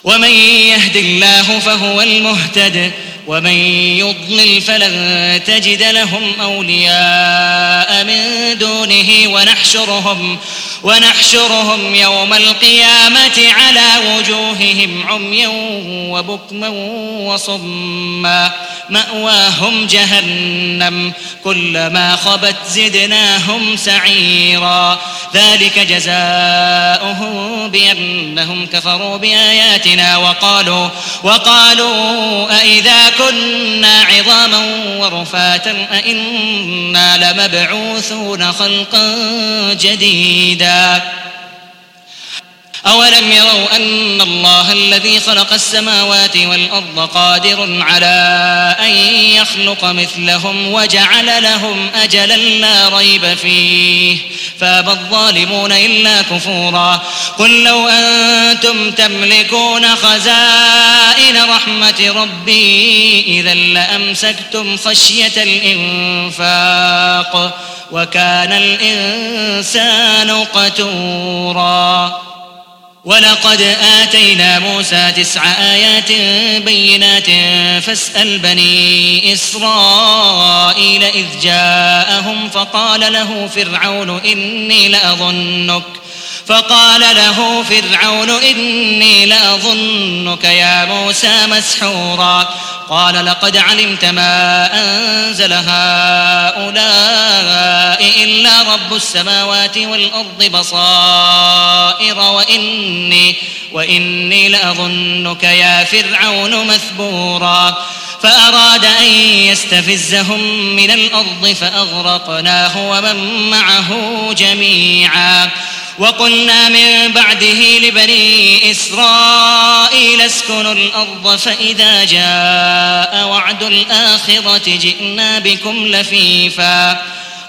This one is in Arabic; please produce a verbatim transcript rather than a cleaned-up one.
ومن يهد الله فهو المهتد ومن يضلل فلن تجد لهم أولياء من دونه ونحشرهم, ونحشرهم يوم القيامة على وجوههم عميا وبكما وصما مأواهم جهنم كلما خبت زدناهم سعيرا ذلك جزاؤهم بأنهم كفروا بآياتنا وقالوا, وقالوا أئذا كنا عظاما ورفاتا أئنا لمبعوثون خلقا جديدا أولم يروا أن الله الذي خلق السماوات والأرض قادر على أن يخلق مثلهم وجعل لهم أجلا لا ريب فيه فأبى الظالمون إلا كفورا قل لو أنتم تملكون خزائن رحمة ربي إذا لأمسكتم خشية الإنفاق وكان الإنسان قتورا ولقد آتينا موسى تسع آيات بينات فاسأل بني إسرائيل إذ جاءهم فقال له فرعون إني لأظنك فقال له فرعون إني لأظنك يا موسى مسحورا قال لقد علمت ما أنزل هؤلاء إلا رب السماوات والأرض بصائر وإني, وإني لأظنك يا فرعون مثبورا فأراد أن يستفزهم من الأرض فأغرقناه ومن معه جميعا وقلنا من بعده لبني إسرائيل اسكنوا الأرض فإذا جاء وعد الآخرة جئنا بكم لفيفا